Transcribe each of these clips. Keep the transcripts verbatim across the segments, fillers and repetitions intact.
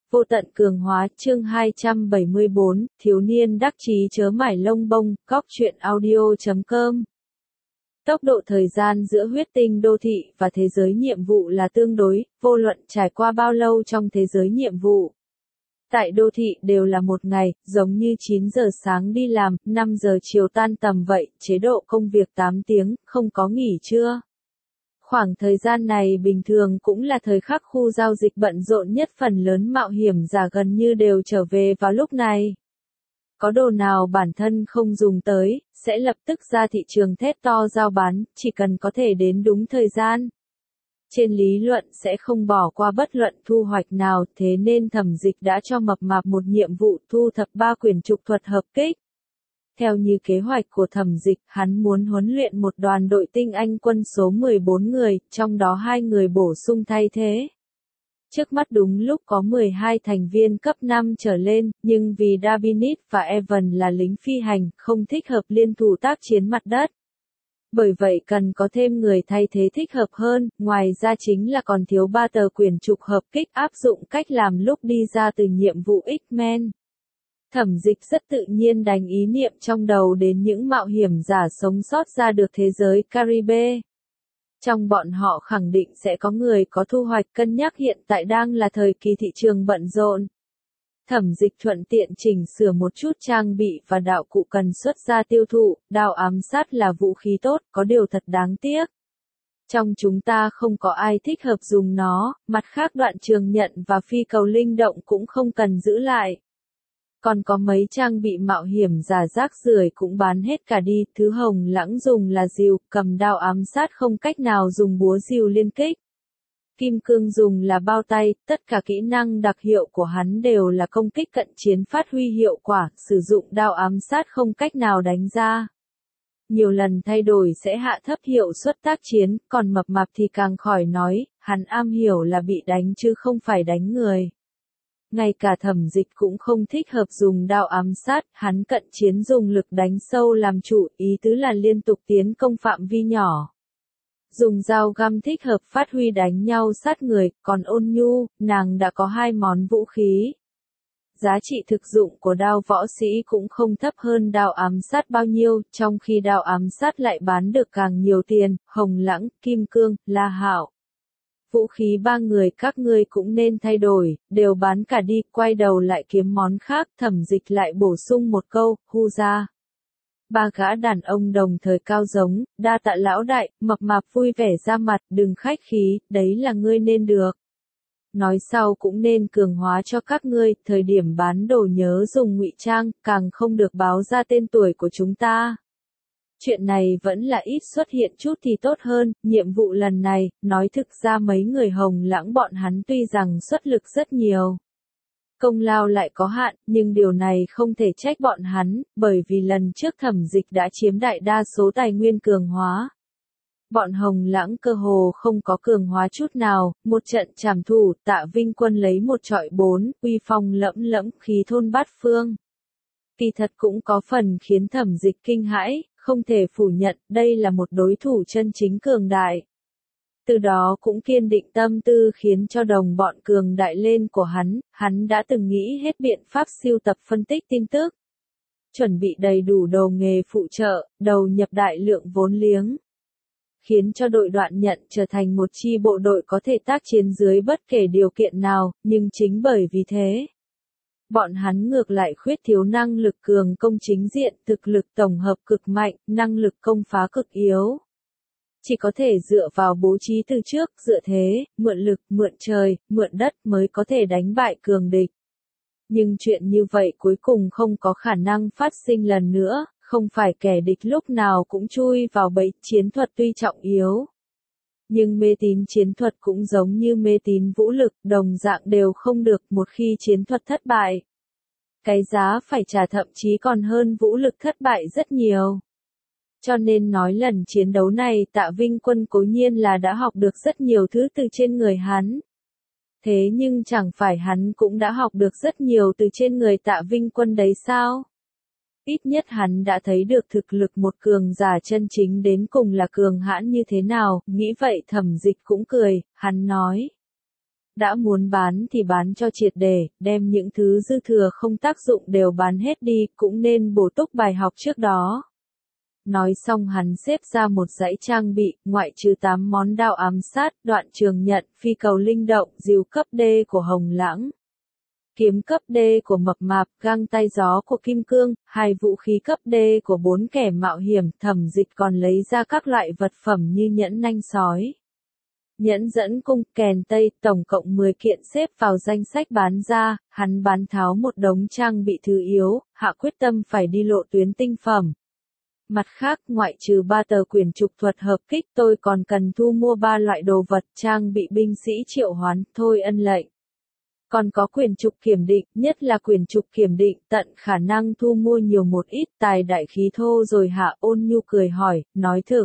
Vô tận cường hóa, chương hai trăm bảy mươi bốn, thiếu niên đắc chí chớ mải lông bông, góc truyện audio chấm com. Tốc độ thời gian giữa huyết tinh đô thị và thế giới nhiệm vụ là tương đối, vô luận trải qua bao lâu trong thế giới nhiệm vụ. Tại đô thị đều là một ngày, giống như chín giờ sáng đi làm, năm giờ chiều tan tầm vậy, chế độ công việc tám tiếng, không có nghỉ trưa. Khoảng thời gian này bình thường cũng là thời khắc khu giao dịch bận rộn nhất, phần lớn mạo hiểm giả gần như đều trở về vào lúc này. Có đồ nào bản thân không dùng tới, sẽ lập tức ra thị trường thét to giao bán, chỉ cần có thể đến đúng thời gian. Trên lý luận sẽ không bỏ qua bất luận thu hoạch nào, thế nên Thẩm Dịch đã cho Mập Mạp một nhiệm vụ thu thập ba quyển trục thuật hợp kích. Theo như kế hoạch của Thẩm Dịch, hắn muốn huấn luyện một đoàn đội tinh anh quân số mười bốn người, trong đó hai người bổ sung thay thế. Trước mắt đúng lúc có mười hai thành viên cấp năm trở lên, nhưng vì Dabinit và Evan là lính phi hành, không thích hợp liên thủ tác chiến mặt đất. Bởi vậy cần có thêm người thay thế thích hợp hơn, ngoài ra chính là còn thiếu ba tờ quyển trục hợp kích áp dụng cách làm lúc đi ra từ nhiệm vụ X-Men. Thẩm Dịch rất tự nhiên đánh ý niệm trong đầu đến những mạo hiểm giả sống sót ra được thế giới Caribe. Trong bọn họ khẳng định sẽ có người có thu hoạch, cân nhắc hiện tại đang là thời kỳ thị trường bận rộn. Thẩm Dịch thuận tiện chỉnh sửa một chút trang bị và đạo cụ cần xuất ra tiêu thụ, đao ám sát là vũ khí tốt, có điều thật đáng tiếc. Trong chúng ta không có ai thích hợp dùng nó, mặt khác đoạn trường nhận và phi cầu linh động cũng không cần giữ lại. Còn có mấy trang bị mạo hiểm giả rác rưởi cũng bán hết cả đi, thứ Hồng Lãng dùng là rìu, cầm đao ám sát không cách nào dùng búa rìu liên kích. Kim Cương dùng là bao tay, tất cả kỹ năng đặc hiệu của hắn đều là công kích cận chiến phát huy hiệu quả, sử dụng đao ám sát không cách nào đánh ra. Nhiều lần thay đổi sẽ hạ thấp hiệu suất tác chiến, còn Mập Mạp thì càng khỏi nói, hắn am hiểu là bị đánh chứ không phải đánh người. Ngay cả Thẩm Dịch cũng không thích hợp dùng đao ám sát, hắn cận chiến dùng lực đánh sâu làm chủ, ý tứ là liên tục tiến công phạm vi nhỏ. Dùng dao găm thích hợp phát huy đánh nhau sát người, còn Ôn Nhu, nàng đã có hai món vũ khí. Giá trị thực dụng của đao võ sĩ cũng không thấp hơn đao ám sát bao nhiêu, trong khi đao ám sát lại bán được càng nhiều tiền, Hồng Lãng, Kim Cương, La Hạo. Vũ khí ba người các ngươi cũng nên thay đổi, đều bán cả đi, quay đầu lại kiếm món khác, Thẩm Dịch lại bổ sung một câu, hu ra. Ba gã đàn ông đồng thời cao giống, đa tạ lão đại, Mập Mạp vui vẻ ra mặt, đừng khách khí, đấy là ngươi nên được. Nói sau cũng nên cường hóa cho các ngươi, thời điểm bán đồ nhớ dùng ngụy trang, càng không được báo ra tên tuổi của chúng ta. Chuyện này vẫn là ít xuất hiện chút thì tốt hơn, nhiệm vụ lần này, nói thực ra mấy người Hồng Lãng bọn hắn tuy rằng xuất lực rất nhiều. Công lao lại có hạn, nhưng điều này không thể trách bọn hắn, bởi vì lần trước Thẩm Dịch đã chiếm đại đa số tài nguyên cường hóa. Bọn Hồng Lãng cơ hồ không có cường hóa chút nào, một trận trảm thủ, Tạ Vinh Quân lấy một trọi bốn, uy phong lẫm lẫm, khí thôn bát phương. Kỳ thật cũng có phần khiến Thẩm Dịch kinh hãi, không thể phủ nhận, đây là một đối thủ chân chính cường đại. Từ đó cũng kiên định tâm tư khiến cho đồng bọn cường đại lên của hắn, hắn đã từng nghĩ hết biện pháp siêu tập phân tích tin tức. Chuẩn bị đầy đủ đồ nghề phụ trợ, đầu nhập đại lượng vốn liếng. Khiến cho đội Đoạn Nhận trở thành một chi bộ đội có thể tác chiến dưới bất kể điều kiện nào, nhưng chính bởi vì thế. Bọn hắn ngược lại khuyết thiếu năng lực cường công chính diện, thực lực tổng hợp cực mạnh, năng lực công phá cực yếu. Chỉ có thể dựa vào bố trí từ trước, dựa thế, mượn lực, mượn trời, mượn đất mới có thể đánh bại cường địch. Nhưng chuyện như vậy cuối cùng không có khả năng phát sinh lần nữa, không phải kẻ địch lúc nào cũng chui vào bẫy, chiến thuật tuy trọng yếu. Nhưng mê tín chiến thuật cũng giống như mê tín vũ lực, đồng dạng đều không được một khi chiến thuật thất bại. Cái giá phải trả thậm chí còn hơn vũ lực thất bại rất nhiều. Cho nên nói lần chiến đấu này Tạ Vinh Quân cố nhiên là đã học được rất nhiều thứ từ trên người hắn. Thế nhưng chẳng phải hắn cũng đã học được rất nhiều từ trên người Tạ Vinh Quân đấy sao? Ít nhất hắn đã thấy được thực lực một cường giả chân chính đến cùng là cường hãn như thế nào, nghĩ vậy Thẩm Dịch cũng cười, hắn nói. đã muốn bán thì bán cho triệt để, đem những thứ dư thừa không tác dụng đều bán hết đi, cũng nên bổ túc bài học trước đó. Nói xong hắn xếp ra một dãy trang bị, ngoại trừ tám món đao ám sát, đoạn trường nhận, phi cầu linh động, diều cấp D của Hồng Lãng, kiếm cấp D của Mập Mạp, găng tay gió của Kim Cương, hai vũ khí cấp D của bốn kẻ mạo hiểm. Thẩm Dịch còn lấy ra các loại vật phẩm như nhẫn nanh sói, nhẫn dẫn cung, kèn tây, tổng cộng mười kiện xếp vào danh sách bán ra. Hắn bán tháo một đống trang bị thứ yếu, hạ quyết tâm phải đi lộ tuyến tinh phẩm. Mặt khác, ngoại trừ ba tờ quyển trục thuật hợp kích, tôi còn cần thu mua ba loại đồ vật trang bị binh sĩ triệu hoán, thôi ân lệnh. Còn có quyển trục kiểm định, nhất là quyển trục kiểm định, tận khả năng thu mua nhiều một ít, tài đại khí thô rồi. Hạ Ôn Nhu cười hỏi, nói thực.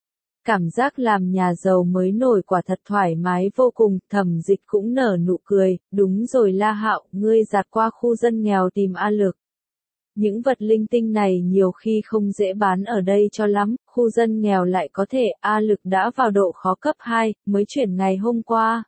Cảm giác làm nhà giàu mới nổi quả thật thoải mái vô cùng. Thẩm Dịch cũng nở nụ cười, đúng rồi La Hạo, ngươi dạt qua khu dân nghèo tìm A Lực. Những vật linh tinh này nhiều khi không dễ bán ở đây cho lắm, khu dân nghèo lại có thể. A Lực đã vào độ khó cấp hai, mới chuyển ngày hôm qua.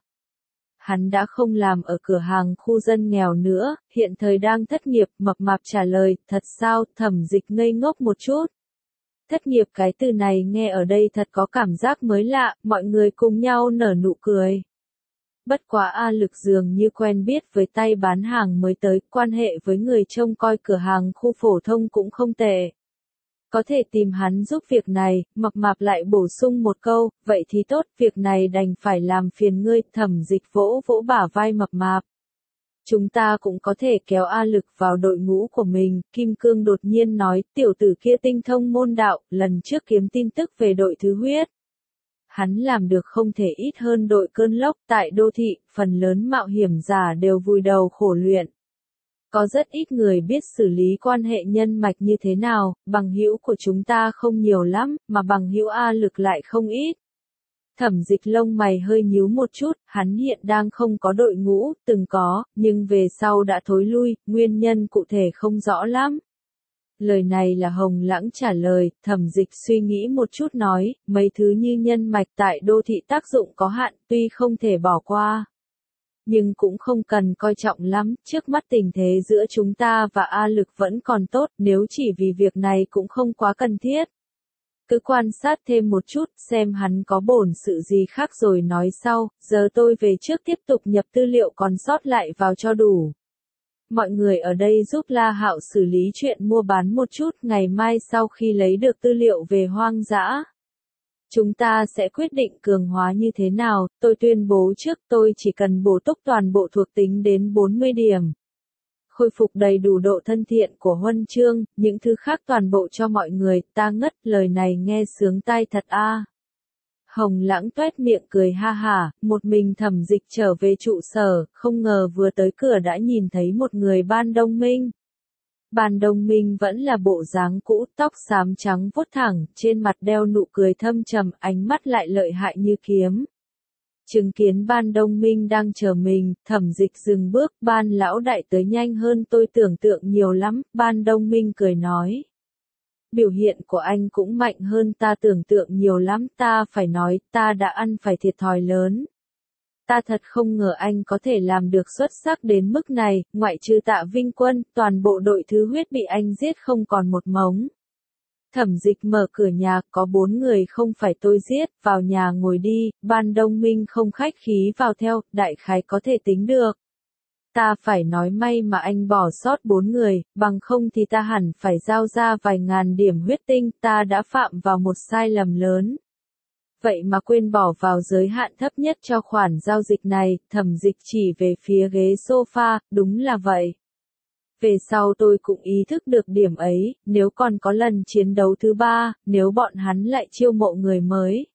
Hắn đã không làm ở cửa hàng khu dân nghèo nữa, hiện thời đang thất nghiệp. Mập Mạp trả lời, thật sao? Thẩm Dịch ngây ngốc một chút. Thất nghiệp, cái từ này nghe ở đây thật có cảm giác mới lạ, mọi người cùng nhau nở nụ cười. Bất quá A Lực dường như quen biết với tay bán hàng mới tới, quan hệ với người trông coi cửa hàng khu phổ thông cũng không tệ. Có thể tìm hắn giúp việc này. Mập Mạp lại bổ sung một câu, vậy thì tốt, việc này đành phải làm phiền ngươi. Thẩm Dịch vỗ vỗ bả vai Mập Mạp. Chúng ta cũng có thể kéo A Lực vào đội ngũ của mình. Kim Cương đột nhiên nói, tiểu tử kia tinh thông môn đạo, lần trước kiếm tin tức về đội thứ huyết. Hắn làm được không thể ít hơn đội cơn lốc. Tại đô thị, phần lớn mạo hiểm giả đều vùi đầu khổ luyện. Có rất ít người biết xử lý quan hệ nhân mạch như thế nào. Bằng hữu của chúng ta không nhiều lắm, mà bằng hữu A Lực lại không ít. Thẩm Dịch lông mày hơi nhíu một chút, hắn hiện đang không có đội ngũ, từng có, nhưng về sau đã thối lui, nguyên nhân cụ thể không rõ lắm. Lời này là Hồng Lãng trả lời. Thẩm Dịch suy nghĩ một chút nói, mấy thứ như nhân mạch tại đô thị tác dụng có hạn, tuy không thể bỏ qua, nhưng cũng không cần coi trọng lắm. Trước mắt tình thế giữa chúng ta và A Lực vẫn còn tốt, nếu chỉ vì việc này cũng không quá cần thiết. Cứ quan sát thêm một chút, xem hắn có bổn sự gì khác rồi nói sau. Giờ tôi về trước tiếp tục nhập tư liệu còn sót lại vào cho đủ. Mọi người ở đây giúp La Hạo xử lý chuyện mua bán một chút, ngày mai sau khi lấy được tư liệu về hoang dã, chúng ta sẽ quyết định cường hóa như thế nào. Tôi tuyên bố trước, tôi chỉ cần bổ túc toàn bộ thuộc tính đến bốn mươi điểm. Khôi phục đầy đủ độ thân thiện của huân chương, những thứ khác toàn bộ cho mọi người. Ta ngất, lời này nghe sướng tai thật a. À. Hồng Lãng toét miệng cười ha hả, một mình Thẩm Dịch trở về trụ sở, không ngờ vừa tới cửa đã nhìn thấy một người Ban Đông Minh. Ban Đông Minh vẫn là bộ dáng cũ, tóc xám trắng vuốt thẳng, trên mặt đeo nụ cười thâm trầm, ánh mắt lại lợi hại như kiếm. Chứng kiến Ban Đông Minh đang chờ mình, Thẩm Dịch dừng bước. Ban lão đại tới nhanh hơn tôi tưởng tượng nhiều lắm. Ban Đông Minh cười nói, biểu hiện của anh cũng mạnh hơn ta tưởng tượng nhiều lắm. Ta phải nói, ta đã ăn phải thiệt thòi lớn. Ta thật không ngờ anh có thể làm được xuất sắc đến mức này. Ngoại trừ Tạ Vinh Quân, toàn bộ đội thứ huyết bị anh giết không còn một mống. Thẩm Dịch mở cửa nhà, có bốn người không phải tôi giết, vào nhà ngồi đi. Ban Đông Minh không khách khí vào theo, đại khái có thể tính được. Ta phải nói may mà anh bỏ sót bốn người, bằng không thì ta hẳn phải giao ra vài ngàn điểm huyết tinh. Ta đã phạm vào một sai lầm lớn. Vậy mà quên bỏ vào giới hạn thấp nhất cho khoản giao dịch này. Thẩm Dịch chỉ về phía ghế sofa, đúng là vậy. Về sau tôi cũng ý thức được điểm ấy, nếu còn có lần chiến đấu thứ ba, nếu bọn hắn lại chiêu mộ người mới.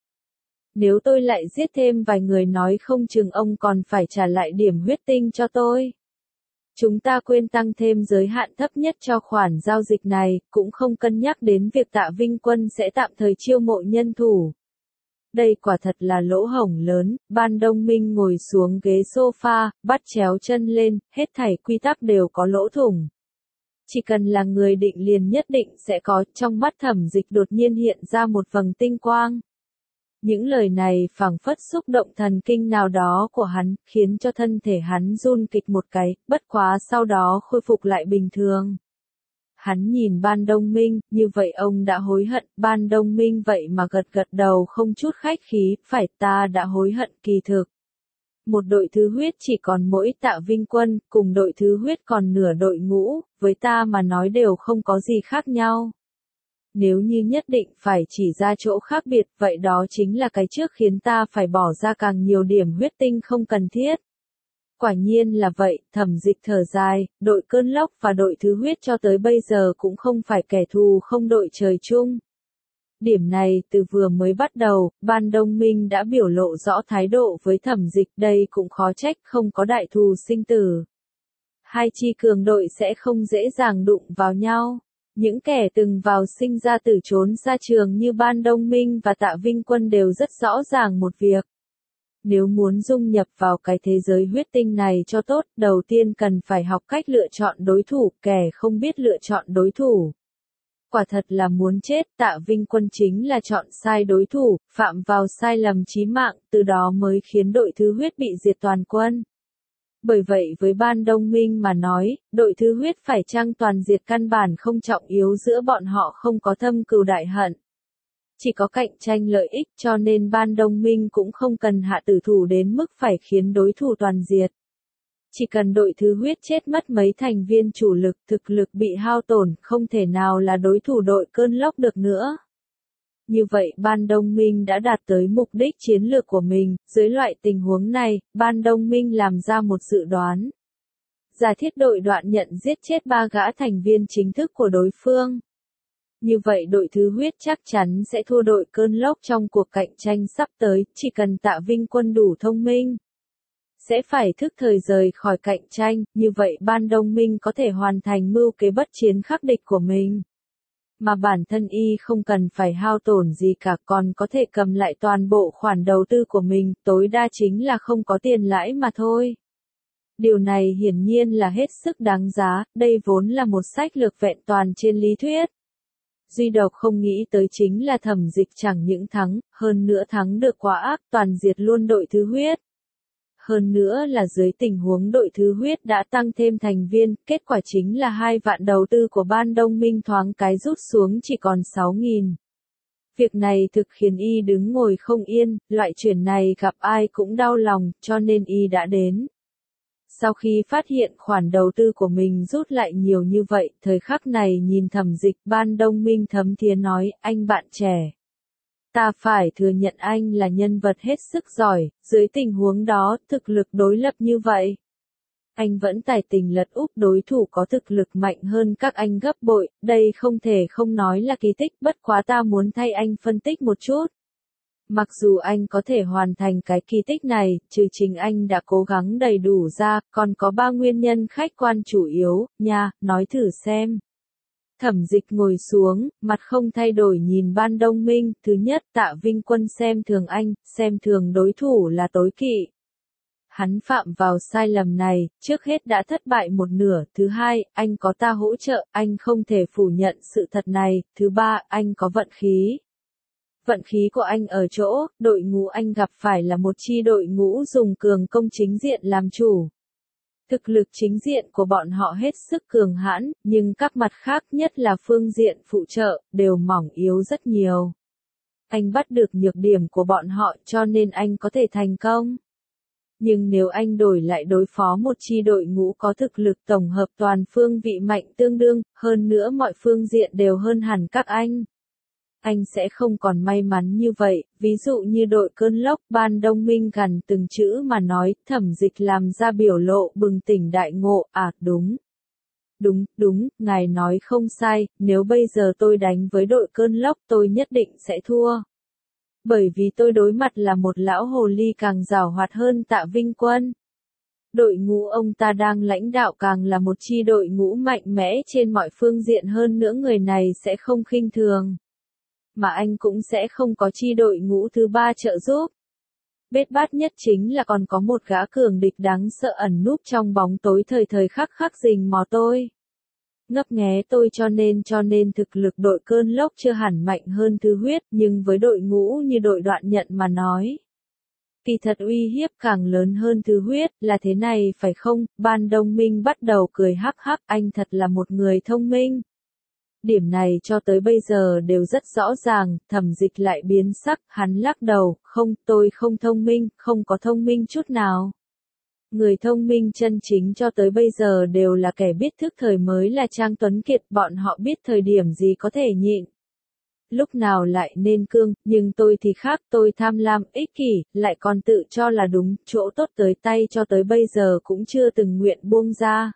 Nếu tôi lại giết thêm vài người nói không chừng ông còn phải trả lại điểm huyết tinh cho tôi. Chúng ta quên tăng thêm giới hạn thấp nhất cho khoản giao dịch này, cũng không cân nhắc đến việc Tạ Vinh Quân sẽ tạm thời chiêu mộ nhân thủ. Đây quả thật là lỗ hổng lớn. Ban Đông Minh ngồi xuống ghế sofa, bắt chéo chân lên, hết thảy quy tắc đều có lỗ thủng. Chỉ cần là người định liền nhất định sẽ có. Trong mắt Thẩm Dịch đột nhiên hiện ra một vầng tinh quang. Những lời này phảng phất xúc động thần kinh nào đó của hắn, khiến cho thân thể hắn run kịch một cái, bất quá sau đó khôi phục lại bình thường. Hắn nhìn Ban Đông Minh, như vậy ông đã hối hận, Ban Đông Minh vậy mà gật gật đầu không chút khách khí, phải ta đã hối hận kỳ thực. Một đội thứ huyết chỉ còn mỗi Tạ Vinh Quân, cùng đội thứ huyết còn nửa đội ngũ, với ta mà nói đều không có gì khác nhau. Nếu như nhất định phải chỉ ra chỗ khác biệt, vậy đó chính là cái trước khiến ta phải bỏ ra càng nhiều điểm huyết tinh không cần thiết. Quả nhiên là vậy, Thẩm Dịch thở dài, đội cơn lốc và đội thứ huyết cho tới bây giờ cũng không phải kẻ thù không đội trời chung. Điểm này từ vừa mới bắt đầu, Ban Đông Minh đã biểu lộ rõ thái độ với Thẩm Dịch, đây cũng khó trách không có đại thù sinh tử. Hai chi cường đội sẽ không dễ dàng đụng vào nhau. Những kẻ từng vào sinh ra tử trốn xa trường như Ban Đông Minh và Tạ Vinh Quân đều rất rõ ràng một việc. Nếu muốn dung nhập vào cái thế giới huyết tinh này cho tốt, đầu tiên cần phải học cách lựa chọn đối thủ, kẻ không biết lựa chọn đối thủ. Quả thật là muốn chết, Tạ Vinh Quân chính là chọn sai đối thủ, phạm vào sai lầm chí mạng, từ đó mới khiến đội thứ huyết bị diệt toàn quân. Bởi vậy với Ban Đông Minh mà nói, đội thứ huyết phải chăng toàn diệt căn bản không trọng yếu, giữa bọn họ không có thâm cừu đại hận. Chỉ có cạnh tranh lợi ích, cho nên Ban Đông Minh cũng không cần hạ tử thủ đến mức phải khiến đối thủ toàn diệt. Chỉ cần đội thứ huyết chết mất mấy thành viên chủ lực, thực lực bị hao tổn, không thể nào là đối thủ đội cơn lốc được nữa. Như vậy Ban Đông Minh đã đạt tới mục đích chiến lược của mình, dưới loại tình huống này, Ban Đông Minh làm ra một dự đoán. Giả thiết đội đoạn nhận giết chết ba gã thành viên chính thức của đối phương. Như vậy đội thứ huyết chắc chắn sẽ thua đội cơn lốc trong cuộc cạnh tranh sắp tới, chỉ cần Tạ Vinh Quân đủ thông minh. Sẽ phải thức thời rời khỏi cạnh tranh, như vậy Ban Đông Minh có thể hoàn thành mưu kế bất chiến khắc địch của mình. Mà bản thân y không cần phải hao tổn gì cả, còn có thể cầm lại toàn bộ khoản đầu tư của mình, tối đa chính là không có tiền lãi mà thôi. Điều này hiển nhiên là hết sức đáng giá, đây vốn là một sách lược vẹn toàn trên lý thuyết. Duy độc không nghĩ tới chính là Thẩm Dịch chẳng những thắng, hơn nữa thắng được quá ác, toàn diệt luôn đội thứ huyết. Hơn nữa là dưới tình huống đội thứ huyết đã tăng thêm thành viên, kết quả chính là hai vạn đầu tư của Ban Đông Minh thoáng cái rút xuống chỉ còn sáu nghìn. Việc này thực khiến y đứng ngồi không yên, loại chuyện này gặp ai cũng đau lòng, cho nên y đã đến. Sau khi phát hiện khoản đầu tư của mình rút lại nhiều như vậy, thời khắc này nhìn Thẩm Dịch, Ban Đông Minh thấm thía nói, anh bạn trẻ. Ta phải thừa nhận anh là nhân vật hết sức giỏi, dưới tình huống đó, thực lực đối lập như vậy. Anh vẫn tài tình lật úp đối thủ có thực lực mạnh hơn các anh gấp bội, đây không thể không nói là kỳ tích, bất quá ta muốn thay anh phân tích một chút. Mặc dù anh có thể hoàn thành cái kỳ tích này, trừ chính anh đã cố gắng đầy đủ ra, còn có ba nguyên nhân khách quan chủ yếu, nha, nói thử xem. Thẩm Dịch ngồi xuống, mặt không thay đổi nhìn Ban Đông Minh, thứ nhất Tạ Vinh Quân xem thường anh, xem thường đối thủ là tối kỵ. Hắn phạm vào sai lầm này, trước hết đã thất bại một nửa, thứ hai, anh có ta hỗ trợ, anh không thể phủ nhận sự thật này, thứ ba, anh có vận khí. Vận khí của anh ở chỗ, đội ngũ anh gặp phải là một chi đội ngũ dùng cường công chính diện làm chủ. Thực lực chính diện của bọn họ hết sức cường hãn, nhưng các mặt khác nhất là phương diện phụ trợ, đều mỏng yếu rất nhiều. Anh bắt được nhược điểm của bọn họ cho nên anh có thể thành công. Nhưng nếu anh đổi lại đối phó một chi đội ngũ có thực lực tổng hợp toàn phương vị mạnh tương đương, hơn nữa mọi phương diện đều hơn hẳn các anh. Anh sẽ không còn may mắn như vậy, ví dụ như đội cơn lốc, Ban Đông Minh gần từng chữ mà nói, Thẩm Dịch làm ra biểu lộ bừng tỉnh đại ngộ, à, đúng. Đúng, đúng, ngài nói không sai, nếu bây giờ tôi đánh với đội cơn lốc tôi nhất định sẽ thua. Bởi vì tôi đối mặt là một lão hồ ly càng giàu hoạt hơn Tạ Vinh Quân. Đội ngũ ông ta đang lãnh đạo càng là một chi đội ngũ mạnh mẽ trên mọi phương diện, hơn nữa người này sẽ không khinh thường. Mà anh cũng sẽ không có chi đội ngũ thứ ba trợ giúp. Bết bát nhất chính là còn có một gã cường địch đáng sợ ẩn núp trong bóng tối thời thời khắc khắc rình mò tôi. Ngấp nghé tôi cho nên cho nên thực lực đội cơn lốc chưa hẳn mạnh hơn Thứ Huyết, nhưng với đội ngũ như đội Đoạn Nhận mà nói. Kỳ thật uy hiếp càng lớn hơn Thứ Huyết, là thế này phải không? Ban Đông Minh bắt đầu cười hắc hắc, anh thật là một người thông minh. Điểm này cho tới bây giờ đều rất rõ ràng, Thẩm Dịch lại biến sắc, hắn lắc đầu, không, tôi không thông minh, không có thông minh chút nào. Người thông minh chân chính cho tới bây giờ đều là kẻ biết thức thời mới là Trang Tuấn Kiệt, bọn họ biết thời điểm gì có thể nhịn. Lúc nào lại nên cương, nhưng tôi thì khác, tôi tham lam, ích kỷ, lại còn tự cho là đúng, chỗ tốt tới tay cho tới bây giờ cũng chưa từng nguyện buông ra.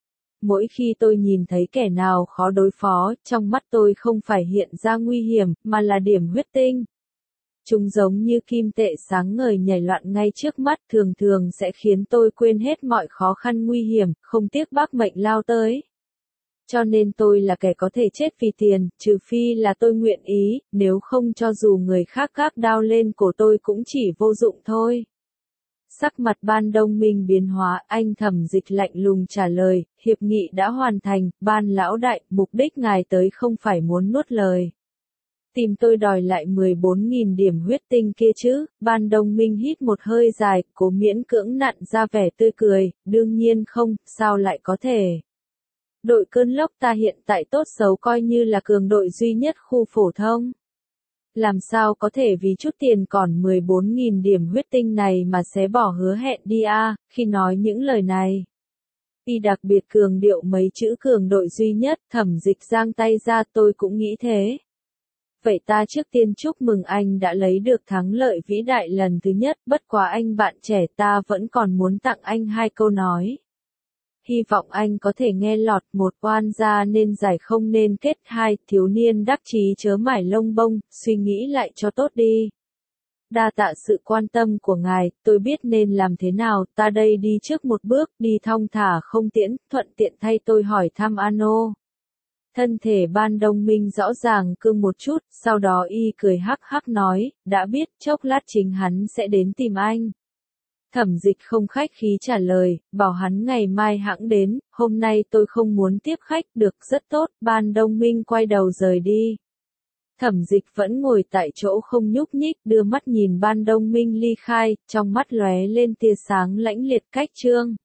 Mỗi khi tôi nhìn thấy kẻ nào khó đối phó, trong mắt tôi không phải hiện ra nguy hiểm, mà là điểm huyết tinh. Chúng giống như kim tệ sáng ngời nhảy loạn ngay trước mắt, thường thường sẽ khiến tôi quên hết mọi khó khăn nguy hiểm, không tiếc bác mệnh lao tới. Cho nên tôi là kẻ có thể chết vì tiền, trừ phi là tôi nguyện ý, nếu không cho dù người khác gác đao lên cổ tôi cũng chỉ vô dụng thôi. Sắc mặt Ban Đông Minh biến hóa, anh Thẩm Dịch lạnh lùng trả lời, hiệp nghị đã hoàn thành, Ban lão đại, mục đích ngài tới không phải muốn nuốt lời. Tìm tôi đòi lại mười bốn nghìn điểm huyết tinh kia chứ? Ban Đông Minh hít một hơi dài, cố miễn cưỡng nặn ra vẻ tươi cười, đương nhiên không, sao lại có thể. Đội cơn lốc ta hiện tại tốt xấu coi như là cường đội duy nhất khu phổ thông. Làm sao có thể vì chút tiền còn mười bốn nghìn điểm huyết tinh này mà xé bỏ hứa hẹn đi a? Khi nói những lời này. Y đặc biệt cường điệu mấy chữ cường đội duy nhất, Thẩm Dịch giang tay ra, tôi cũng nghĩ thế. Vậy ta trước tiên chúc mừng anh đã lấy được thắng lợi vĩ đại lần thứ nhất, bất quá anh bạn trẻ ta vẫn còn muốn tặng anh hai câu nói. Hy vọng anh có thể nghe lọt, một, oan gia nên giải không nên kết, hai, thiếu niên đắc chí chớ mải lông bông, suy nghĩ lại cho tốt đi. Đa tạ sự quan tâm của ngài, tôi biết nên làm thế nào, ta đây đi trước một bước, đi thong thả không tiễn, thuận tiện thay tôi hỏi thăm Ano. Thân thể Ban Đông Minh rõ ràng cương một chút, sau đó y cười hắc hắc nói, đã biết, chốc lát chính hắn sẽ đến tìm anh. Thẩm Dịch không khách khí trả lời, bảo hắn ngày mai hãng đến, hôm nay tôi không muốn tiếp khách, được rất tốt, Ban Đông Minh quay đầu rời đi. Thẩm Dịch vẫn ngồi tại chỗ không nhúc nhích, đưa mắt nhìn Ban Đông Minh ly khai, trong mắt lóe lên tia sáng lãnh liệt cách trương.